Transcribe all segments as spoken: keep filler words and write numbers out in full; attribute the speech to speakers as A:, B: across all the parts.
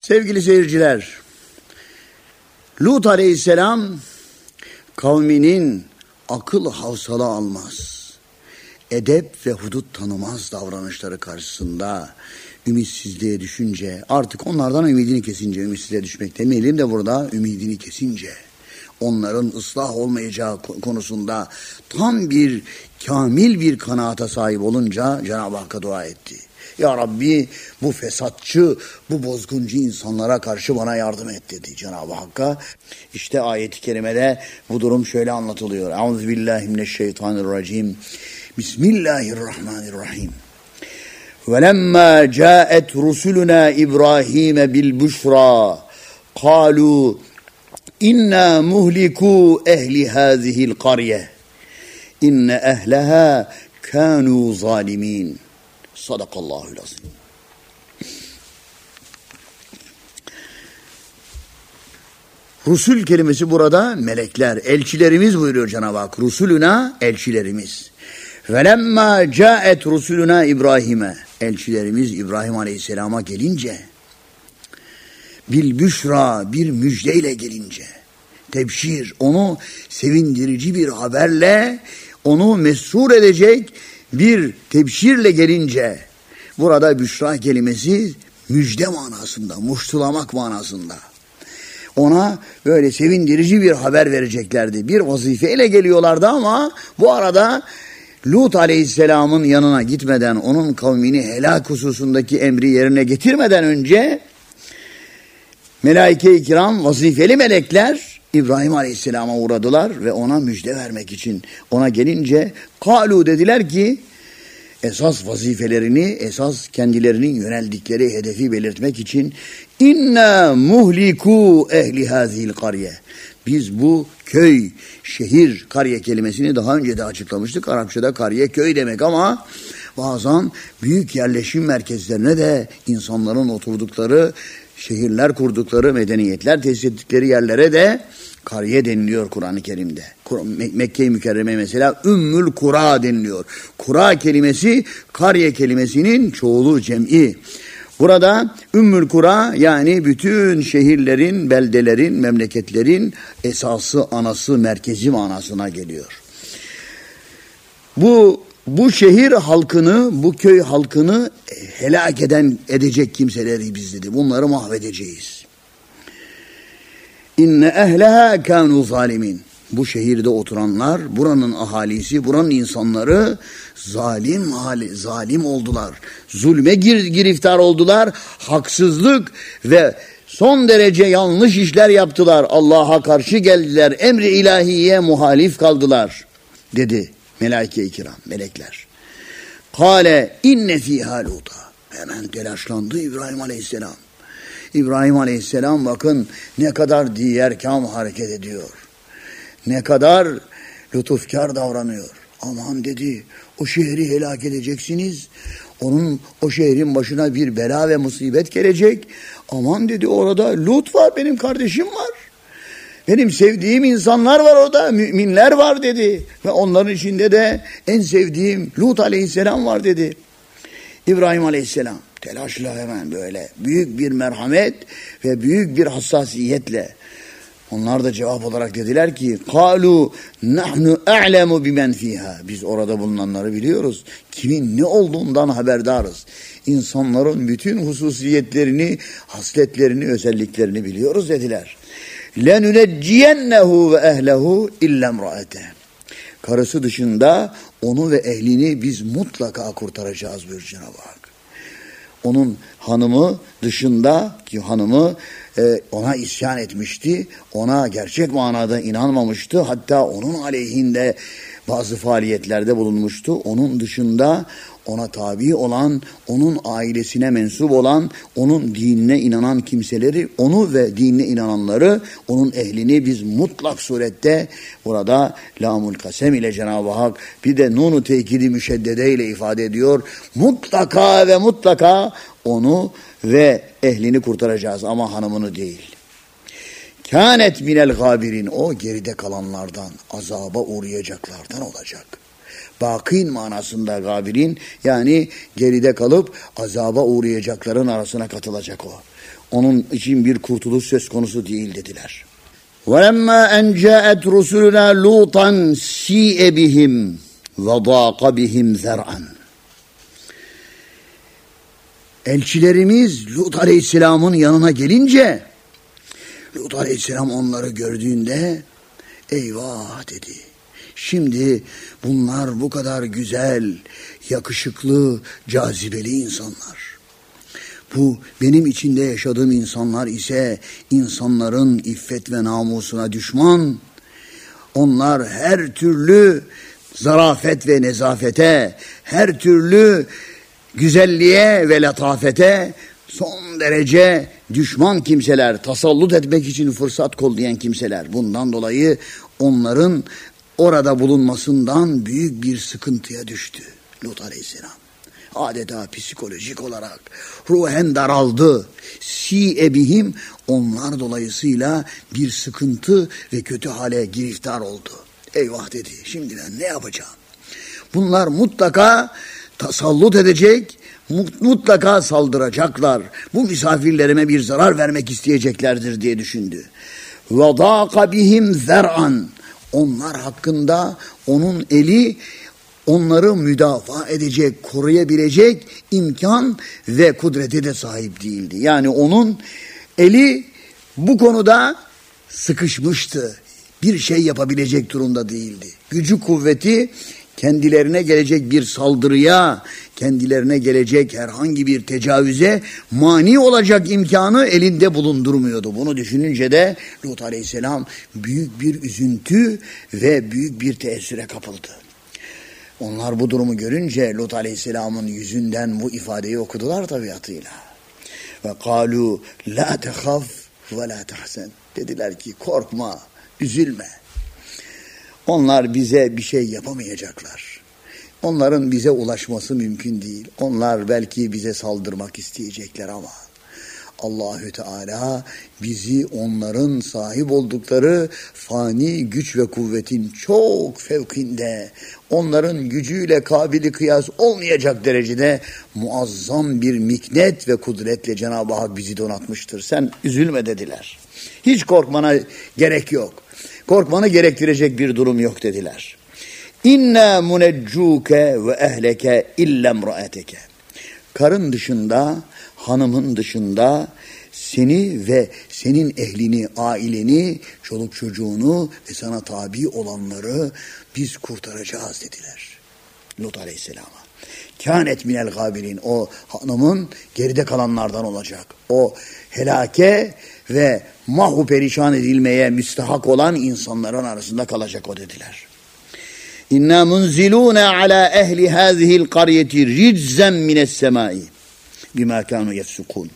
A: Sevgili seyirciler, Lut aleyhisselam kavminin akıl havsala almaz, edep ve hudut tanımaz davranışları karşısında ümitsizliğe düşünce, artık onlardan ümidini kesince, ümitsizliğe düşmek demeyelim de burada ümidini kesince, onların ıslah olmayacağı konusunda tam bir, kamil bir kanaata sahip olunca Cenab-ı Hakk'a dua etti. Ya Rabbi, bu fesatçı, bu bozguncu insanlara karşı bana yardım et dedi Cenab-ı Hakk'a. İşte ayet-i kerimede bu durum şöyle anlatılıyor. Euzubillahimineşşeytanirracim. Bismillahirrahmanirrahim. وَلَمَّا جَاءَتْ رُسُلُنَا إِبْرَاهِيمَ بِالْبُشْرَى قَالُوا إِنَّا مُهْلِكُوا أَهْلِ هَذِهِ الْقَرْيَةِ إِنَّ أَهْلَهَا كَانُوا ظَالِمِينَ. Sadakallahul azim. Rusul kelimesi burada melekler, elçilerimiz buyuruyor Cenab-ı Hak. Rusuluna, elçilerimiz. Velemma caet rusuluna İbrahim'e. Elçilerimiz İbrahim Aleyhisselam'a gelince, bil büşra, bir müjdeyle gelince, tebşir, onu sevindirici bir haberle, onu mesrur edecek bir tebşirle gelince, burada büşra kelimesi müjde manasında, muştulamak manasında. Ona böyle sevindirici bir haber vereceklerdi. Bir vazifeyle geliyorlardı ama bu arada Lut Aleyhisselam'ın yanına gitmeden, onun kavmini helak hususundaki emri yerine getirmeden önce melaike-i kiram, vazifeli melekler İbrahim Aleyhisselam'a uğradılar ve ona müjde vermek için. Ona gelince kalu dediler ki, esas vazifelerini, esas kendilerinin yöneldikleri hedefi belirtmek için inna muhliku ehli hazil kariye. Biz bu köy, şehir, kariye kelimesini daha önce de açıklamıştık. Arapçada kariye köy demek ama bazen büyük yerleşim merkezlerine de insanların oturdukları, şehirler kurdukları, medeniyetler tesis ettikleri yerlere de kariye deniliyor Kur'an-ı Kerim'de. Mekke-i Mükerreme mesela Ümmül Kura deniliyor. Kura kelimesi kariye kelimesinin çoğulu cem'i. Burada Ümmül Kura yani bütün şehirlerin, beldelerin, memleketlerin esası, anası, merkezi manasına geliyor. Bu bu şehir halkını, bu köy halkını helak eden edecek kimseleri biz dedi. Bunları mahvedeceğiz. İnne ehleha kanu zalimin. Bu şehirde oturanlar, buranın ahalisi, buranın insanları zalim hali, zalim oldular. Zulme gir, giriftar oldular. Haksızlık ve son derece yanlış işler yaptılar. Allah'a karşı geldiler. Emri ilahiye muhalif kaldılar dedi melaike-i kiram, melekler. Kale inne fîhâ Lûtâ. Hemen telaşlandı İbrahim Aleyhisselam. İbrahim Aleyhisselam bakın ne kadar diğerkâm hareket ediyor. Ne kadar lütufkar davranıyor. Aman dedi, o şehri helak edeceksiniz. Onun, o şehrin başına bir bela ve musibet gelecek. Aman dedi, orada Lut var, benim kardeşim var. Benim sevdiğim insanlar var orada, müminler var dedi. Ve onların içinde de en sevdiğim Lut Aleyhisselam var dedi. İbrahim Aleyhisselam telaşla hemen böyle büyük bir merhamet ve büyük bir hassasiyetle. Onlar da cevap olarak dediler ki kalu nahnu a'lemu bimen fiha. Biz orada bulunanları biliyoruz. Kimin ne olduğundan haberdarız. İnsanların bütün hususiyetlerini, hasletlerini, özelliklerini biliyoruz dediler. lenunecciyennehu ve ehlehu illa imraate. Karısı dışında onu ve ehlini biz mutlaka kurtaracağız buyuruyor Cenab-ı Hak. Onun hanımı dışında ki hanımı e, ona isyan etmişti. Ona gerçek manada inanmamıştı. Hatta onun aleyhinde bazı faaliyetlerde bulunmuştu. Onun dışında ona tabi olan, onun ailesine mensup olan, onun dinine inanan kimseleri, onu ve dinine inananları, onun ehlini biz mutlak surette burada lamul kasem ile Cenab-ı Hak bir de nunu tekidi müşeddede ile ifade ediyor. Mutlaka ve mutlaka onu ve ehlini kurtaracağız ama hanımını değil. Kânet minel gâbirin, o geride kalanlardan, azaba uğrayacaklardan olacak. Bakin manasında gabirin, yani geride kalıp azaba uğrayacakların arasına katılacak o. onun için bir kurtuluş söz konusu değil dediler. وَلَمَّا اَنْ جَاءَتْ رُسُلُنَا لُوطًا سِيءَ بِهِمْ وَضَاقَ بِهِمْ ذَرْعًا. Elçilerimiz Lut Aleyhisselam'ın yanına gelince Lut Aleyhisselam onları gördüğünde eyvah dedi. Şimdi bunlar bu kadar güzel, yakışıklı, cazibeli insanlar. Bu benim içinde yaşadığım insanlar ise insanların iffet ve namusuna düşman. Onlar her türlü zarafet ve nezafete, her türlü güzelliğe ve latafete son derece düşman kimseler, tasallut etmek için fırsat kollayan kimseler. Bundan dolayı onların orada bulunmasından büyük bir sıkıntıya düştü Lut Aleyhisselam. Adeta psikolojik olarak ruhen daraldı. Si bihim, onlar dolayısıyla bir sıkıntı ve kötü hale giriftar oldu. Eyvah dedi, şimdi ben ne yapacağım? Bunlar mutlaka tasallut edecek, mutlaka saldıracaklar. Bu misafirlerime bir zarar vermek isteyeceklerdir diye düşündü. وَضَاقَ بِهِمْ ذَرْعًا. Onlar hakkında onun eli onları müdafaa edecek, koruyabilecek imkan ve kudrete de sahip değildi. Yani onun eli bu konuda sıkışmıştı. Bir şey yapabilecek durumda değildi. Gücü, kuvveti kendilerine gelecek bir saldırıya, kendilerine gelecek herhangi bir tecavüze mani olacak imkanı elinde bulundurmuyordu. Bunu düşününce de Lut Aleyhisselam büyük bir üzüntü ve büyük bir teessüre kapıldı. Onlar bu durumu görünce Lut Aleyhisselam'ın yüzünden bu ifadeyi okudular tabiatıyla. Ve kâlû lâ tehaf ve lâ tehsen. Dediler ki korkma, üzülme. Onlar bize bir şey yapamayacaklar. Onların bize ulaşması mümkün değil. Onlar belki bize saldırmak isteyecekler ama Allahü Teala bizi onların sahip oldukları fani güç ve kuvvetin çok fevkinde, onların gücüyle kabili kıyas olmayacak derecede muazzam bir miknet ve kudretle Cenab-ı Hak bizi donatmıştır. Sen üzülme dediler. Hiç korkmana gerek yok. Korkmanı gerektirecek bir durum yok dediler. İnna muneccuke ve ehleke illa imraateke. Karın dışında, hanımın dışında seni ve senin ehlini, aileni, çoluk çocuğunu ve sana tabi olanları biz kurtaracağız dediler Lut Aleyhisselam'a. Kânet minel gâbirin, o hanımın geride kalanlardan olacak. O helake ve mahvu perişan edilmeye müstahak olan insanların arasında kalacak o dediler. İnna munzilûne alâ ehli hâzihil qaryeti riczen mines semâi bimâ kânû yefsukûn.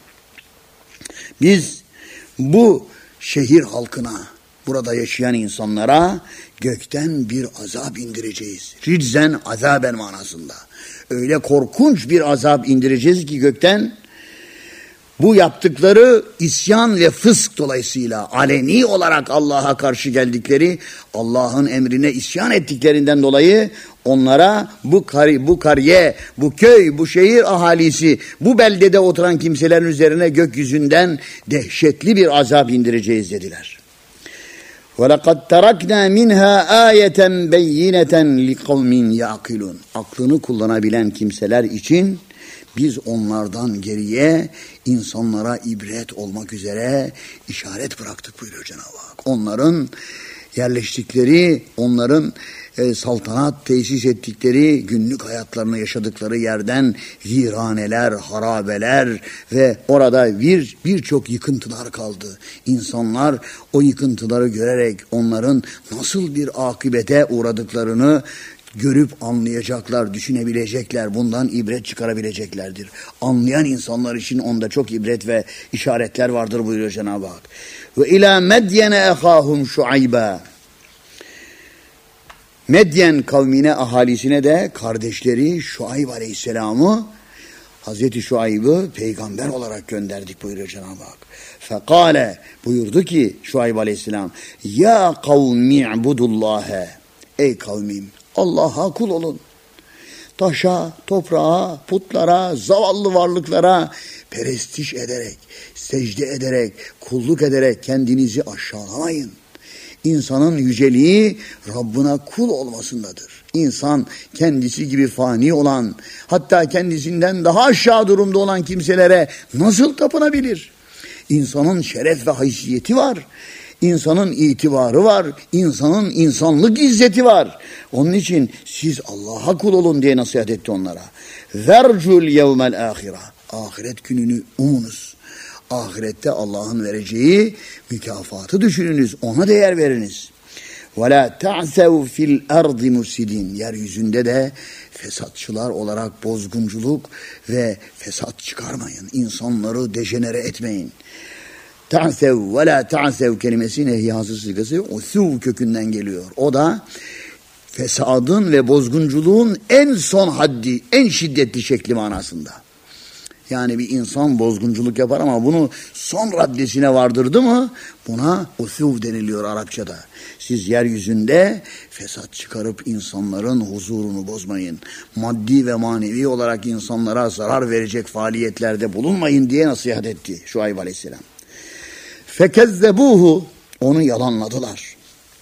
A: Biz bu şehir halkına, burada yaşayan insanlara gökten bir azap indireceğiz. Riczen, azaben manasında. Öyle korkunç bir azap indireceğiz ki gökten, bu yaptıkları isyan ve fısk dolayısıyla aleni olarak Allah'a karşı geldikleri, Allah'ın emrine isyan ettiklerinden dolayı onlara bu kari, bu kariye, bu köy, bu şehir ahalisi, bu beldede oturan kimselerin üzerine gökyüzünden dehşetli bir azap indireceğiz dediler. وَلَقَدْ تَرَكْنَا مِنْهَا آيَةً بَيِّنَةً لِقَوْمٍ يَعْقِلُونَ. Aklını kullanabilen kimseler için biz onlardan geriye insanlara ibret olmak üzere işaret bıraktık buyuruyor Cenab-ı Hak. Onların yerleştikleri, onların e, saltanat tesis ettikleri, günlük hayatlarını yaşadıkları yerden viraneler, harabeler ve orada bir birçok yıkıntılar kaldı. İnsanlar o yıkıntıları görerek onların nasıl bir akıbete uğradıklarını görüp anlayacaklar, düşünebilecekler, bundan ibret çıkarabileceklerdir. Anlayan insanlar için onda çok ibret ve işaretler vardır buyuruyor Cenab-ı Hak. Ve ila Medyene ehahum Şuayba. Medyen kavmine, ahalisine de kardeşleri Şuayb Aleyhisselam'ı, Hazreti Şuayb'ı peygamber olarak gönderdik buyuruyor Cenab-ı Hak. Fekale, buyurdu ki Şuayb Aleyhisselam, ya kavmi i'budullâhe, ey kavmim, Allah'a kul olun. taşa, toprağa, putlara, zavallı varlıklara perestiş ederek, secde ederek, kulluk ederek kendinizi aşağılamayın. İnsanın yüceliği Rabbına kul olmasındadır. İnsan kendisi gibi fani olan, hatta kendisinden daha aşağı durumda olan kimselere nasıl tapınabilir? İnsanın şeref ve haysiyeti var. İnsanın itibarı var. İnsanın insanlık izzeti var. Onun için siz Allah'a kul olun diye nasihat etti onlara. Vercul yevmel ahire. Ahiret gününü umunuz. Ahirette Allah'ın vereceği mükafatı düşününüz. Ona değer veriniz. وَلَا تَعْسَوْ فِي الْاَرْضِ مُفْسِدِينَ. Yeryüzünde de fesatçılar olarak bozgunculuk ve fesat çıkarmayın. İnsanları dejenere etmeyin. Ta'sev ve la ta'sev kelimesi nehyası sigası usuv kökünden geliyor. O da fesadın ve bozgunculuğun en son haddi, en şiddetli şekli manasında. Yani bir insan bozgunculuk yapar ama bunu son raddesine vardırdı mı buna usuv deniliyor Arapçada. Siz yeryüzünde fesat çıkarıp insanların huzurunu bozmayın. Maddi ve manevi olarak insanlara zarar verecek faaliyetlerde bulunmayın diye nasihat etti Şuayb Aleyhisselam. Fekezzebuhu, onu yalanladılar.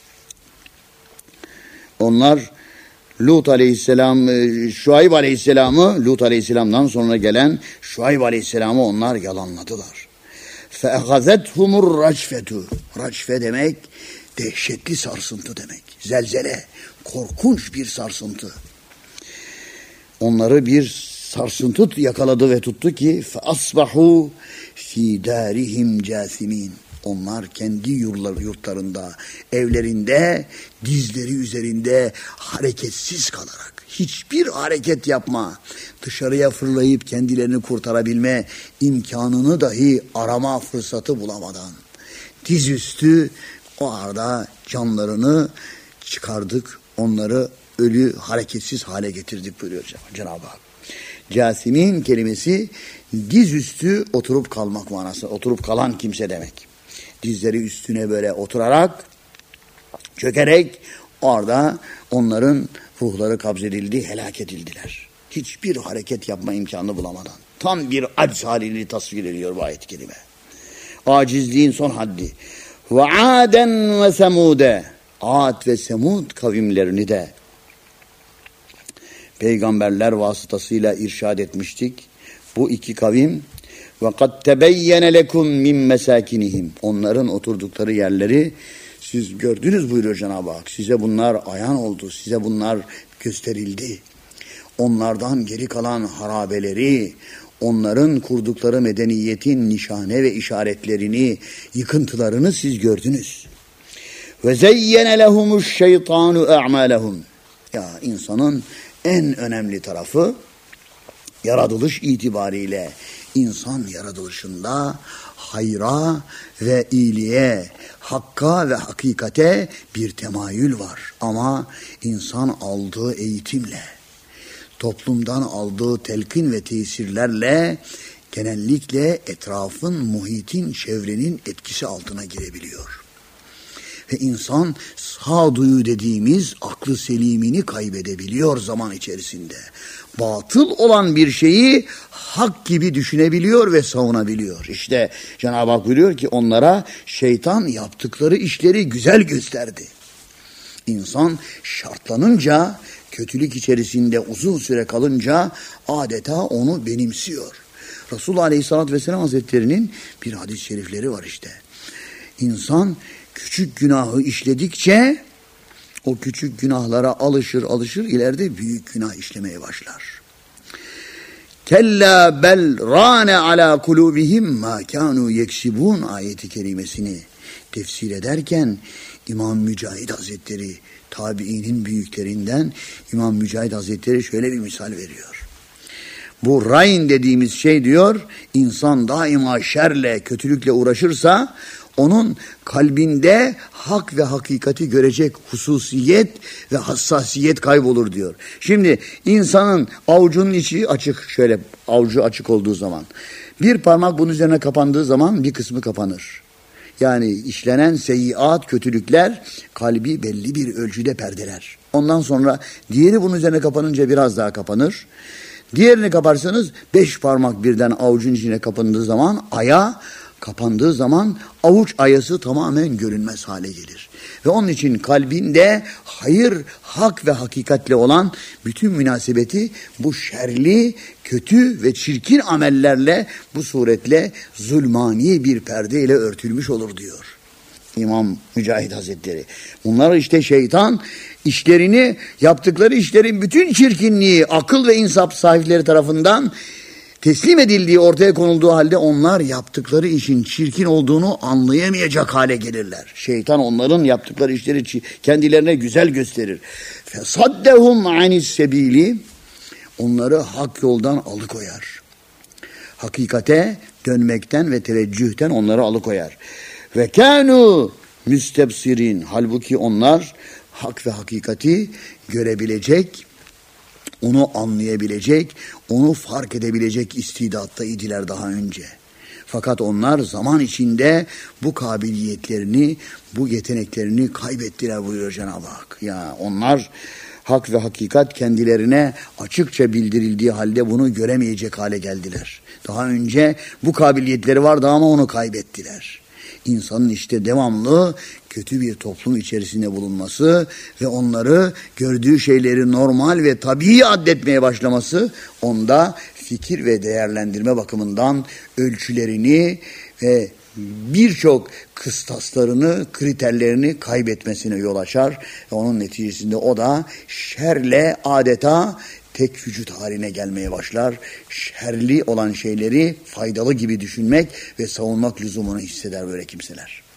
A: Onlar Lut Aleyhisselam, Şuayb Aleyhisselam'ı, Lut Aleyhisselam'dan sonra gelen Şuayb Aleyhisselam'ı onlar yalanladılar. Fe'gazethumur racfetu. Racfe demek dehşetli sarsıntı demek. Zelzele, korkunç bir sarsıntı. Onları bir sarsıntı yakaladı ve tuttu ki feasbahu fi darihim casimin. Onlar kendi yurtlarında, evlerinde, dizleri üzerinde hareketsiz kalarak, hiçbir hareket yapma, dışarıya fırlayıp kendilerini kurtarabilme imkanını dahi arama fırsatı bulamadan, dizüstü o arada canlarını çıkardık, onları ölü, hareketsiz hale getirdik buyuruyor Cenab-ı Hak. Casimin kelimesi dizüstü oturup kalmak manası, oturup kalan kimse demek. Dizleri üstüne böyle oturarak, çökerek orada onların ruhları kabzedildi, helak edildiler. Hiçbir hareket yapma imkanı bulamadan. Tam bir aciz halini tasvir ediyor bu ayet-i kerime. Acizliğin son haddi. Ve Aden ve Semude. Ad ve Semud kavimlerini de peygamberler vasıtasıyla irşad etmiştik. Bu iki kavim ve kad tebeyyene lekum min mesakinihim. Onların oturdukları yerleri siz gördünüz buyuruyor Cenab-ı Hak. Size bunlar ayan oldu. Size bunlar gösterildi. Onlardan geri kalan harabeleri, onların kurdukları medeniyetin nişane ve işaretlerini, yıkıntılarını siz gördünüz. Ve zeyyene lehumuş şeytanu a'malehum. Ya insanın en önemli tarafı yaratılış itibariyle insan yaratılışında hayra ve iyiliğe, hakka ve hakikate bir temayül var. Ama insan aldığı eğitimle, toplumdan aldığı telkin ve tesirlerle genellikle etrafın, muhitin, çevrenin etkisi altına girebiliyor. Ve insan sağduyu dediğimiz aklı selimini kaybedebiliyor zaman içerisinde. Batıl olan bir şeyi hak gibi düşünebiliyor ve savunabiliyor. İşte Cenab-ı Hak buyuruyor ki onlara şeytan yaptıkları işleri güzel gösterdi. İnsan şartlanınca, kötülük içerisinde uzun süre kalınca adeta onu benimsiyor. Resulullah Aleyhisselatü Vesselam Hazretleri'nin bir hadis-i şerifleri var işte. İnsan küçük günahı işledikçe o küçük günahlara alışır alışır ileride büyük günah işlemeye başlar. Kella bel rane ala kulubihim ma kanu yeksibun ayeti kerimesini tefsir ederken İmam Mücahid Hazretleri tabiinin büyüklerinden İmam Mücahid Hazretleri şöyle bir misal veriyor. Bu rayn dediğimiz şey diyor, insan daima şerle, kötülükle uğraşırsa onun kalbinde hak ve hakikati görecek hususiyet ve hassasiyet kaybolur diyor. Şimdi insanın avucunun içi açık, şöyle avucu açık olduğu zaman bir parmak bunun üzerine kapandığı zaman bir kısmı kapanır. Yani işlenen seyyiat, kötülükler kalbi belli bir ölçüde perdeler. Ondan sonra diğeri bunun üzerine kapanınca biraz daha kapanır. Diğerini kaparsanız beş parmak birden avucun içine kapandığı zaman aya, kapandığı zaman avuç ayası tamamen görünmez hale gelir. Ve onun için kalbinde hayır, hak ve hakikatle olan bütün münasebeti bu şerli, kötü ve çirkin amellerle bu suretle zulmani bir perdeyle örtülmüş olur diyor İmam Mücahit Hazretleri. Bunlar işte şeytan işlerini, yaptıkları işlerin bütün çirkinliği akıl ve insaf sahipleri tarafından teslim edildiği, ortaya konulduğu halde onlar yaptıkları işin çirkin olduğunu anlayamayacak hale gelirler. Şeytan onların yaptıkları işleri kendilerine güzel gösterir. Fesaddehum anis sebili, onları hak yoldan alıkoyar. Hakikate dönmekten ve teveccühten onları alıkoyar. Ve kânû müstebsirin, halbuki onlar hak ve hakikati görebilecek, onu anlayabilecek, onu fark edebilecek istidatta idiler daha önce. Fakat onlar zaman içinde bu kabiliyetlerini, bu yeteneklerini kaybettiler buyuruyor Cenab-ı Hak. Ya onlar hak ve hakikat kendilerine açıkça bildirildiği halde bunu göremeyecek hale geldiler. Daha önce bu kabiliyetleri vardı ama onu kaybettiler. İnsanın işte devamlı kötü bir toplum içerisinde bulunması ve onları gördüğü şeyleri normal ve tabii addetmeye başlaması onda fikir ve değerlendirme bakımından ölçülerini ve birçok kıstaslarını, kriterlerini kaybetmesine yol açar. Ve onun neticesinde o da şerle adeta tek vücut haline gelmeye başlar. Şerli olan şeyleri faydalı gibi düşünmek ve savunmak lüzumunu hisseder böyle kimseler.